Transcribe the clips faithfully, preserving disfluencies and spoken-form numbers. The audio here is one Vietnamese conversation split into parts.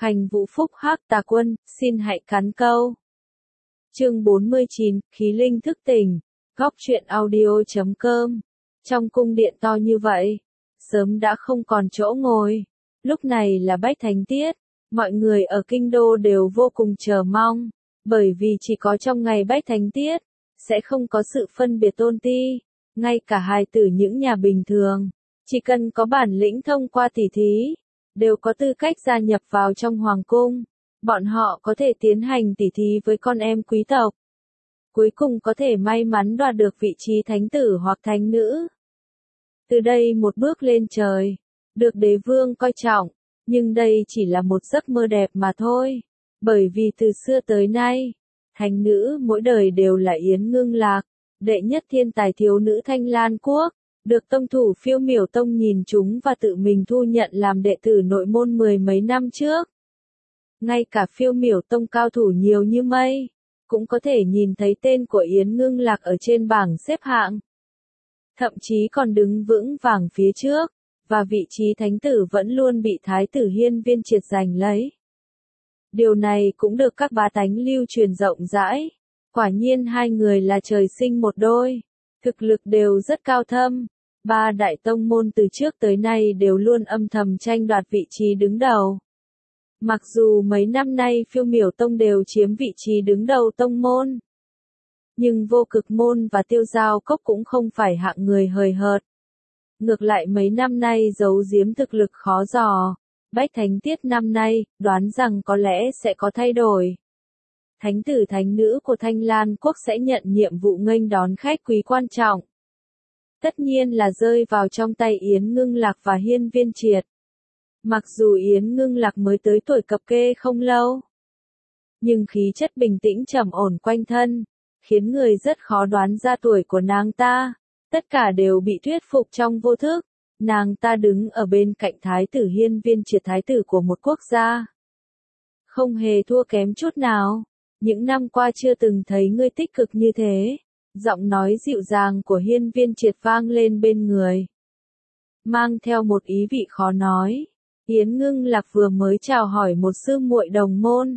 Khanh Vũ Phúc Hắc Tà Quân, xin hãy cắn câu. Chương bốn mươi chín, khí linh thức tỉnh, góc truyện audio chấm com. Trong cung điện to như vậy, sớm đã không còn chỗ ngồi. Lúc này là Bách Thánh Tiết, mọi người ở kinh đô đều vô cùng chờ mong, bởi vì chỉ có trong ngày Bách Thánh Tiết, sẽ không có sự phân biệt tôn ti. Ngay cả hài tử những nhà bình thường, chỉ cần có bản lĩnh thông qua tỉ thí, đều có tư cách gia nhập vào trong hoàng cung. Bọn họ có thể tiến hành tỉ thí với con em quý tộc. Cuối cùng có thể may mắn đoạt được vị trí thánh tử hoặc thánh nữ. Từ đây một bước lên trời, được đế vương coi trọng, nhưng đây chỉ là một giấc mơ đẹp mà thôi. Bởi vì từ xưa tới nay, thánh nữ mỗi đời đều là Yến Ngưng Lạc, đệ nhất thiên tài thiếu nữ Thanh Lan Quốc, được tông thủ Phiêu Miểu Tông nhìn chúng và tự mình thu nhận làm đệ tử nội môn mười mấy năm trước. Ngay cả Phiêu Miểu Tông cao thủ nhiều như mây, cũng có thể nhìn thấy tên của Yến Ngưng Lạc ở trên bảng xếp hạng. Thậm chí còn đứng vững vàng phía trước, và vị trí thánh tử vẫn luôn bị thái tử Hiên Viên Triệt giành lấy. Điều này cũng được các bá tánh lưu truyền rộng rãi. Quả nhiên hai người là trời sinh một đôi, thực lực đều rất cao thâm. Ba đại tông môn từ trước tới nay đều luôn âm thầm tranh đoạt vị trí đứng đầu. Mặc dù mấy năm nay Phiêu Miểu Tông đều chiếm vị trí đứng đầu tông môn, nhưng Vô Cực Môn và Tiêu Giao Cốc cũng không phải hạng người hời hợt. Ngược lại mấy năm nay giấu giếm thực lực khó dò. Bách Thánh Tiết năm nay, đoán rằng có lẽ sẽ có thay đổi. Thánh tử thánh nữ của Thanh Lan Quốc sẽ nhận nhiệm vụ nghênh đón khách quý quan trọng. Tất nhiên là rơi vào trong tay Yến Ngưng Lạc và Hiên Viên Triệt. Mặc dù Yến Ngưng Lạc mới tới tuổi cập kê không lâu, nhưng khí chất bình tĩnh trầm ổn quanh thân, khiến người rất khó đoán ra tuổi của nàng ta. Tất cả đều bị thuyết phục trong vô thức. Nàng ta đứng ở bên cạnh thái tử Hiên Viên Triệt, thái tử của một quốc gia, không hề thua kém chút nào. Những năm qua chưa từng thấy ngươi tích cực như thế. Giọng nói dịu dàng của Hiên Viên Triệt vang lên bên người, mang theo một ý vị khó nói. Yến Ngưng Lạc vừa mới chào hỏi một sư muội đồng môn,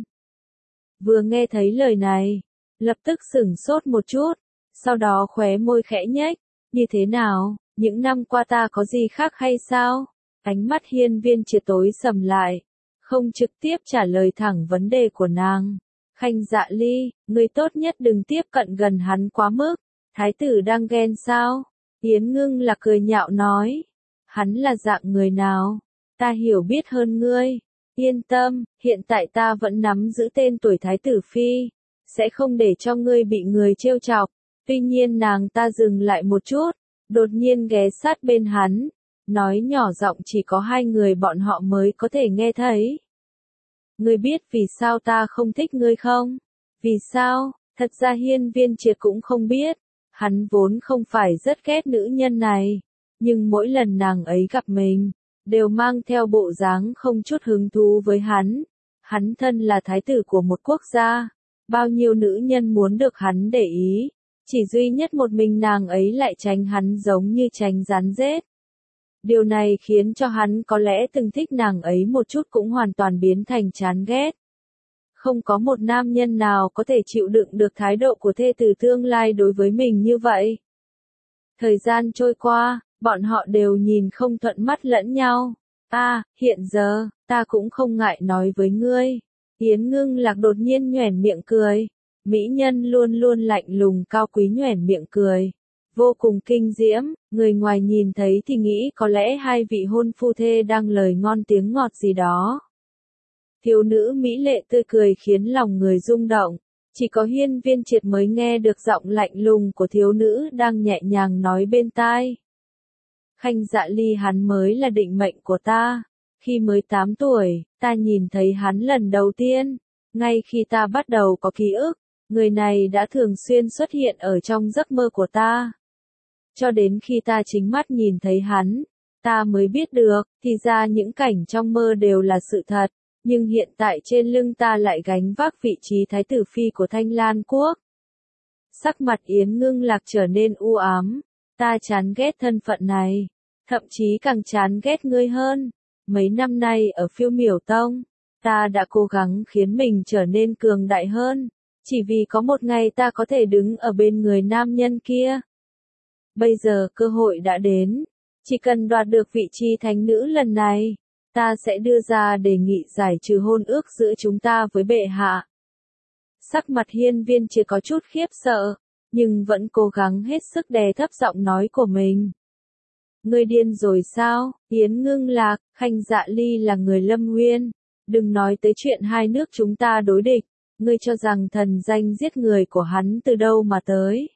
vừa nghe thấy lời này, lập tức sửng sốt một chút, sau đó khóe môi khẽ nhếch. Như thế nào, những năm qua ta có gì khác hay sao? Ánh mắt Hiên Viên Triệt tối sầm lại, không trực tiếp trả lời thẳng vấn đề của nàng. Khanh Dạ Ly, người tốt nhất đừng tiếp cận gần hắn quá mức. Thái tử đang ghen sao? Yến Ngưng Lạc cười nhạo nói. Hắn là dạng người nào? Ta hiểu biết hơn ngươi. Yên tâm, hiện tại ta vẫn nắm giữ tên tuổi Thái tử Phi, sẽ không để cho ngươi bị người trêu chọc. Tuy nhiên nàng ta dừng lại một chút, đột nhiên ghé sát bên hắn, nói nhỏ giọng chỉ có hai người bọn họ mới có thể nghe thấy. Ngươi biết vì sao ta không thích ngươi không? Vì sao? Thật ra Hiên Viên Triệt cũng không biết. Hắn vốn không phải rất ghét nữ nhân này, nhưng mỗi lần nàng ấy gặp mình, đều mang theo bộ dáng không chút hứng thú với hắn. Hắn thân là thái tử của một quốc gia, bao nhiêu nữ nhân muốn được hắn để ý, chỉ duy nhất một mình nàng ấy lại tránh hắn giống như tránh rắn rết. Điều này khiến cho hắn có lẽ từng thích nàng ấy một chút cũng hoàn toàn biến thành chán ghét. Không có một nam nhân nào có thể chịu đựng được thái độ của thê tử tương lai đối với mình như vậy. Thời gian trôi qua, bọn họ đều nhìn không thuận mắt lẫn nhau. À, hiện giờ, ta cũng không ngại nói với ngươi. Yến Ngưng Lạc đột nhiên nhoẻn miệng cười. Mỹ nhân luôn luôn lạnh lùng cao quý nhoẻn miệng cười, vô cùng kinh diễm. Người ngoài nhìn thấy thì nghĩ có lẽ hai vị hôn phu thê đang lời ngon tiếng ngọt gì đó. Thiếu nữ mỹ lệ tươi cười khiến lòng người rung động. Chỉ có Hiên Viên Triệt mới nghe được giọng lạnh lùng của thiếu nữ đang nhẹ nhàng nói bên tai. Khanh Dạ Ly, hắn mới là định mệnh của ta. Khi mới tám tuổi, ta nhìn thấy hắn lần đầu tiên. Ngay khi ta bắt đầu có ký ức, người này đã thường xuyên xuất hiện ở trong giấc mơ của ta. Cho đến khi ta chính mắt nhìn thấy hắn, ta mới biết được, thì ra những cảnh trong mơ đều là sự thật, nhưng hiện tại trên lưng ta lại gánh vác vị trí Thái tử Phi của Thanh Lan Quốc. Sắc mặt Yến Ngưng Lạc trở nên u ám, ta chán ghét thân phận này, thậm chí càng chán ghét ngươi hơn. Mấy năm nay ở Phiêu Miểu Tông, Ta đã cố gắng khiến mình trở nên cường đại hơn, chỉ vì có một ngày ta có thể đứng ở bên người nam nhân kia. Bây giờ cơ hội đã đến, chỉ cần đoạt được vị trí thánh nữ lần này, ta sẽ đưa ra đề nghị giải trừ hôn ước giữa chúng ta với bệ hạ. Sắc mặt Hiên Viên Triệt có chút khiếp sợ, nhưng vẫn cố gắng hết sức đè thấp giọng nói của mình. Ngươi điên rồi sao? Yến Ngưng Lạc, Khanh Dạ Ly là người Lâm Nguyên, đừng nói tới chuyện hai nước chúng ta đối địch, ngươi cho rằng thần danh giết người của hắn từ đâu mà tới.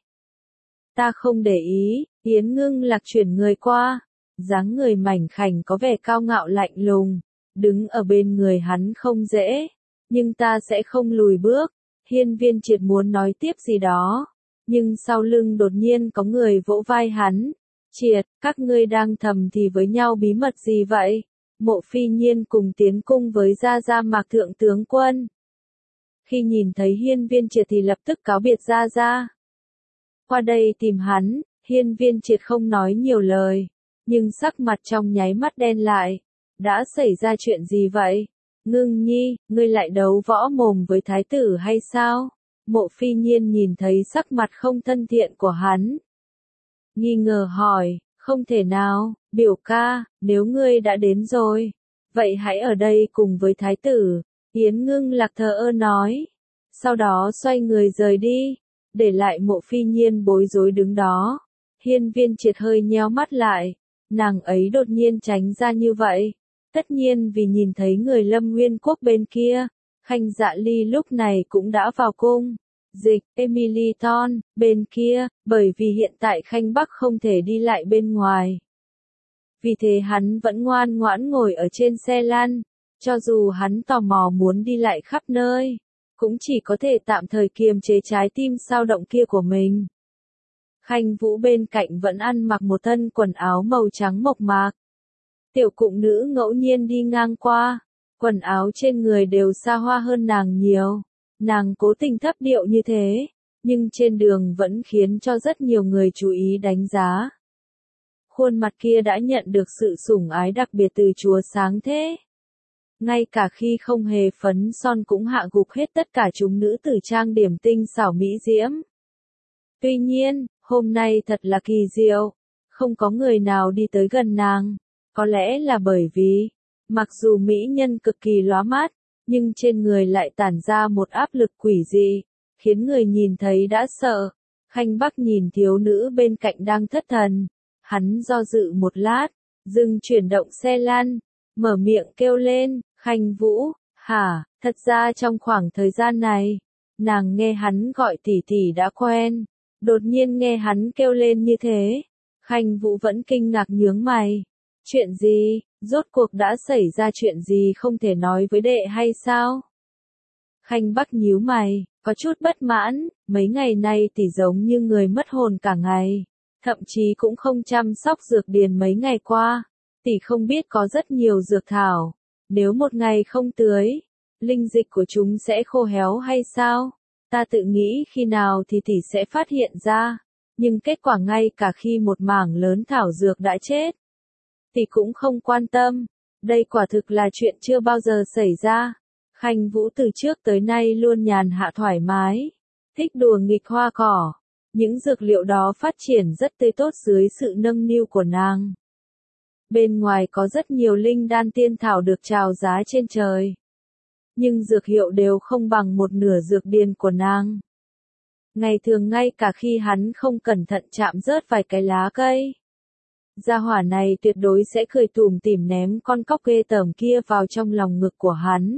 Ta không để ý. Yến Ngưng Lạc chuyển người qua, dáng người mảnh khảnh có vẻ cao ngạo lạnh lùng, đứng ở bên người hắn không dễ, nhưng ta sẽ không lùi bước. Hiên Viên Triệt muốn nói tiếp gì đó, nhưng sau lưng đột nhiên có người vỗ vai hắn. Triệt, các ngươi đang thầm thì với nhau bí mật gì vậy? Mộ Phi Nhiên cùng tiến cung với Gia Gia Mạc thượng tướng quân. Khi nhìn thấy Hiên Viên Triệt thì lập tức cáo biệt Gia Gia. Qua đây tìm hắn. Hiên Viên Triệt không nói nhiều lời, nhưng sắc mặt trong nháy mắt đen lại. Đã xảy ra chuyện gì vậy? Ngưng Nhi, ngươi lại đấu võ mồm với thái tử hay sao? Mộ Phi Nhiên nhìn thấy sắc mặt không thân thiện của hắn, nghi ngờ hỏi, không thể nào, biểu ca, nếu ngươi đã đến rồi, vậy hãy ở đây cùng với thái tử. Yến Ngưng Lạc thờ ơ nói, sau đó xoay người rời đi, để lại Mộ Phi Nhiên bối rối đứng đó. Hiên Viên Triệt hơi nheo mắt lại, nàng ấy đột nhiên tránh ra như vậy, tất nhiên vì nhìn thấy người Lâm Nguyên Quốc bên kia. Khanh Dạ Ly lúc này cũng đã vào cung. Dịch, Emily Thorne, bên kia, bởi vì hiện tại Khanh Bắc không thể đi lại bên ngoài. Vì thế hắn vẫn ngoan ngoãn ngồi ở trên xe lăn, cho dù hắn tò mò muốn đi lại khắp nơi, cũng chỉ có thể tạm thời kiềm chế trái tim sao động kia của mình. Khanh Vũ bên cạnh vẫn ăn mặc một thân quần áo màu trắng mộc mạc. Tiểu cung nữ ngẫu nhiên đi ngang qua, quần áo trên người đều xa hoa hơn nàng nhiều. Nàng cố tình thấp điệu như thế, nhưng trên đường vẫn khiến cho rất nhiều người chú ý đánh giá. Khuôn mặt kia đã nhận được sự sủng ái đặc biệt từ chúa sáng thế. Ngay cả khi không hề phấn son cũng hạ gục hết tất cả chúng nữ tử trang điểm tinh xảo mỹ diễm. Tuy nhiên, hôm nay thật là kỳ diệu, không có người nào đi tới gần nàng, có lẽ là bởi vì, mặc dù mỹ nhân cực kỳ lóa mắt, nhưng trên người lại tản ra một áp lực quỷ dị, khiến người nhìn thấy đã sợ. Khanh Bắc nhìn thiếu nữ bên cạnh đang thất thần, hắn do dự một lát, dừng chuyển động xe lăn, mở miệng kêu lên, Khanh Vũ, hả, thật ra trong khoảng thời gian này, nàng nghe hắn gọi tỷ tỷ đã quen, đột nhiên nghe hắn kêu lên như thế, Khanh Vũ vẫn kinh ngạc nhướng mày. Chuyện gì, rốt cuộc đã xảy ra chuyện gì không thể nói với đệ hay sao? Khanh Bắc nhíu mày, có chút bất mãn, mấy ngày nay tỷ giống như người mất hồn cả ngày, thậm chí cũng không chăm sóc dược điền mấy ngày qua, tỷ không biết có rất nhiều dược thảo, nếu một ngày không tưới, linh dịch của chúng sẽ khô héo hay sao? Ta tự nghĩ khi nào thì tỷ sẽ phát hiện ra, nhưng kết quả ngay cả khi một mảng lớn thảo dược đã chết, tỷ cũng không quan tâm. Đây quả thực là chuyện chưa bao giờ xảy ra. Khanh Vũ từ trước tới nay luôn nhàn hạ thoải mái, thích đùa nghịch hoa cỏ. Những dược liệu đó phát triển rất tươi tốt dưới sự nâng niu của nàng. Bên ngoài có rất nhiều linh đan tiên thảo được chào giá trên trời, nhưng dược hiệu đều không bằng một nửa dược điền của nàng. Ngày thường ngay cả khi hắn không cẩn thận chạm rớt vài cái lá cây, gia hỏa này tuyệt đối sẽ cười tủm tỉm ném con cóc ghê tởm kia vào trong lòng ngực của hắn.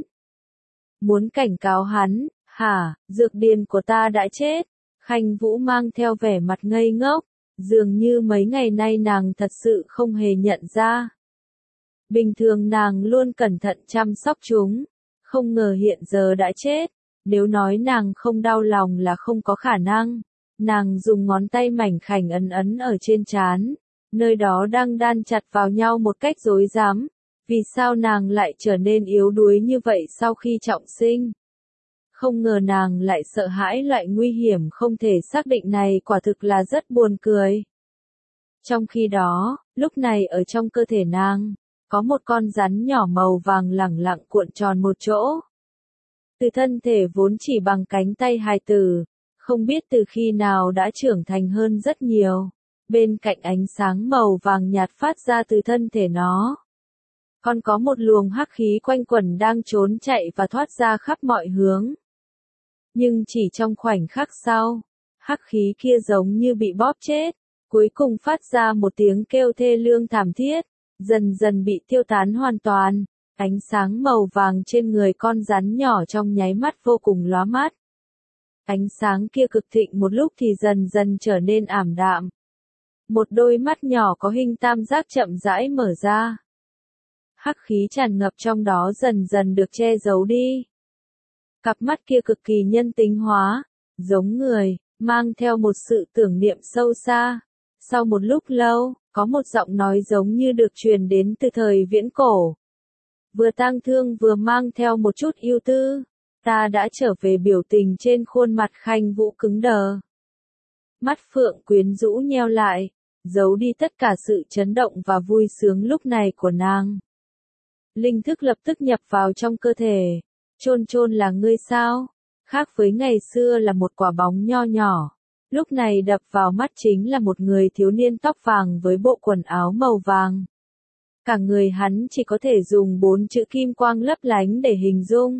Muốn cảnh cáo hắn, hả, dược điền của ta đã chết. Khanh Vũ mang theo vẻ mặt ngây ngốc, dường như mấy ngày nay nàng thật sự không hề nhận ra. Bình thường nàng luôn cẩn thận chăm sóc chúng, không ngờ hiện giờ đã chết. Nếu nói nàng không đau lòng là không có khả năng. Nàng dùng ngón tay mảnh khảnh ấn ấn ở trên trán, nơi đó đang đan chặt vào nhau một cách rối rắm. Vì sao nàng lại trở nên yếu đuối như vậy sau khi trọng sinh? Không ngờ nàng lại sợ hãi loại nguy hiểm không thể xác định này, quả thực là rất buồn cười. Trong khi đó, lúc này ở trong cơ thể nàng, có một con rắn nhỏ màu vàng lẳng lặng cuộn tròn một chỗ. Từ thân thể vốn chỉ bằng cánh tay hài tử, không biết từ khi nào đã trưởng thành hơn rất nhiều. Bên cạnh ánh sáng màu vàng nhạt phát ra từ thân thể nó, còn có một luồng hắc khí quanh quẩn đang trốn chạy và thoát ra khắp mọi hướng. Nhưng chỉ trong khoảnh khắc sau, hắc khí kia giống như bị bóp chết, cuối cùng phát ra một tiếng kêu thê lương thảm thiết, dần dần bị tiêu tán hoàn toàn. Ánh sáng màu vàng trên người con rắn nhỏ trong nháy mắt vô cùng lóa mắt. Ánh sáng kia cực thịnh một lúc thì dần dần trở nên ảm đạm. Một đôi mắt nhỏ có hình tam giác chậm rãi mở ra. Hắc khí tràn ngập trong đó dần dần được che giấu đi. Cặp mắt kia cực kỳ nhân tính hóa, giống người, mang theo một sự tưởng niệm sâu xa. Sau một lúc lâu, có một giọng nói giống như được truyền đến từ thời viễn cổ. Vừa tang thương vừa mang theo một chút ưu tư. Ta đã trở về. Biểu tình trên khuôn mặt Khanh Vũ cứng đờ. Mắt Phượng quyến rũ nheo lại, giấu đi tất cả sự chấn động và vui sướng lúc này của nàng. Linh thức lập tức nhập vào trong cơ thể. Chôn chôn là ngươi sao? Khác với ngày xưa là một quả bóng nho nhỏ. Lúc này đập vào mắt chính là một người thiếu niên tóc vàng với bộ quần áo màu vàng. Cả người hắn chỉ có thể dùng bốn chữ kim quang lấp lánh để hình dung.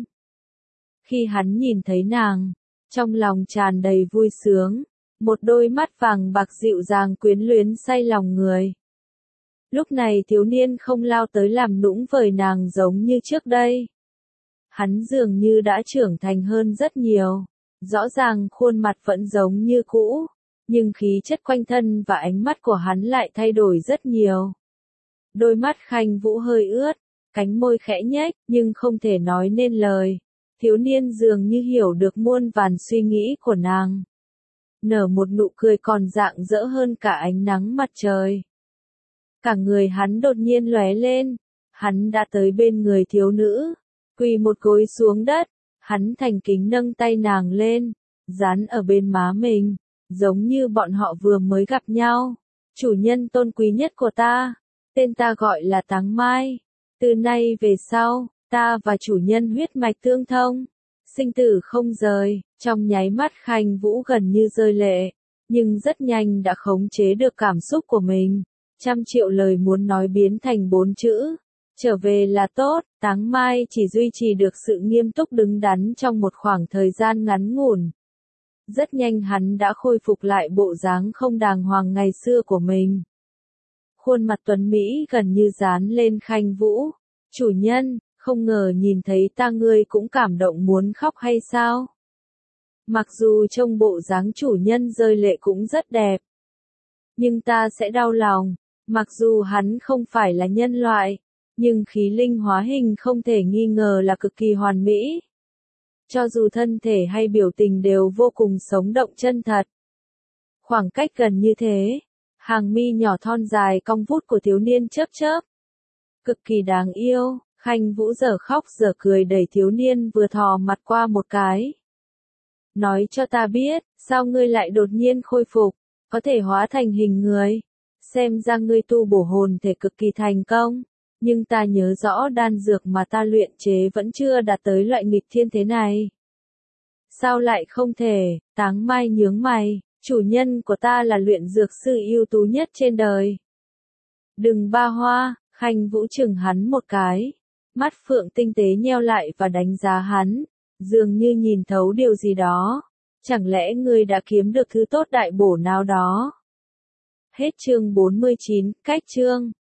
Khi hắn nhìn thấy nàng, trong lòng tràn đầy vui sướng, một đôi mắt vàng bạc dịu dàng quyến luyến say lòng người. Lúc này thiếu niên không lao tới làm nũng với nàng giống như trước đây. Hắn dường như đã trưởng thành hơn rất nhiều, rõ ràng khuôn mặt vẫn giống như cũ, nhưng khí chất quanh thân và ánh mắt của hắn lại thay đổi rất nhiều. Đôi mắt Khanh Vũ hơi ướt, cánh môi khẽ nhếch, nhưng không thể nói nên lời. Thiếu niên dường như hiểu được muôn vàn suy nghĩ của nàng. Nở một nụ cười còn rạng rỡ hơn cả ánh nắng mặt trời. Cả người hắn đột nhiên lóe lên, hắn đã tới bên người thiếu nữ, quỳ một gối xuống đất, hắn thành kính nâng tay nàng lên, dán ở bên má mình, giống như bọn họ vừa mới gặp nhau. Chủ nhân tôn quý nhất của ta, tên ta gọi là Táng Mai, từ nay về sau, ta và chủ nhân huyết mạch tương thông, sinh tử không rời. Trong nháy mắt Khanh Vũ gần như rơi lệ, nhưng rất nhanh đã khống chế được cảm xúc của mình. Trăm triệu lời muốn nói biến thành bốn chữ, trở về là tốt. Táng Mai chỉ duy trì được sự nghiêm túc đứng đắn trong một khoảng thời gian ngắn ngủn. Rất nhanh hắn đã khôi phục lại bộ dáng không đàng hoàng ngày xưa của mình. Khuôn mặt tuấn Mỹ gần như dán lên Khanh Vũ. Chủ nhân, không ngờ nhìn thấy ta ngươi cũng cảm động muốn khóc hay sao? Mặc dù trông bộ dáng chủ nhân rơi lệ cũng rất đẹp, nhưng ta sẽ đau lòng. Mặc dù hắn không phải là nhân loại, nhưng khí linh hóa hình không thể nghi ngờ là cực kỳ hoàn mỹ. Cho dù thân thể hay biểu tình đều vô cùng sống động chân thật. Khoảng cách gần như thế, hàng mi nhỏ thon dài cong vút của thiếu niên chớp chớp. Cực kỳ đáng yêu. Khanh Vũ giờ khóc giờ cười đẩy thiếu niên vừa thò mặt qua một cái. Nói cho ta biết, sao ngươi lại đột nhiên khôi phục, có thể hóa thành hình người. Xem ra ngươi tu bổ hồn thể cực kỳ thành công, nhưng ta nhớ rõ đan dược mà ta luyện chế vẫn chưa đạt tới loại nghịch thiên thế này. Sao lại không thể? Táng Mai nhướng mày, chủ nhân của ta là luyện dược sư ưu tú nhất trên đời. Đừng ba hoa. Khanh Vũ chừng hắn một cái. Mắt Phượng tinh tế nheo lại và đánh giá hắn, dường như nhìn thấu điều gì đó. Chẳng lẽ ngươi đã kiếm được thứ tốt đại bổ nào đó? Hết chương bốn mươi chín, cách chương.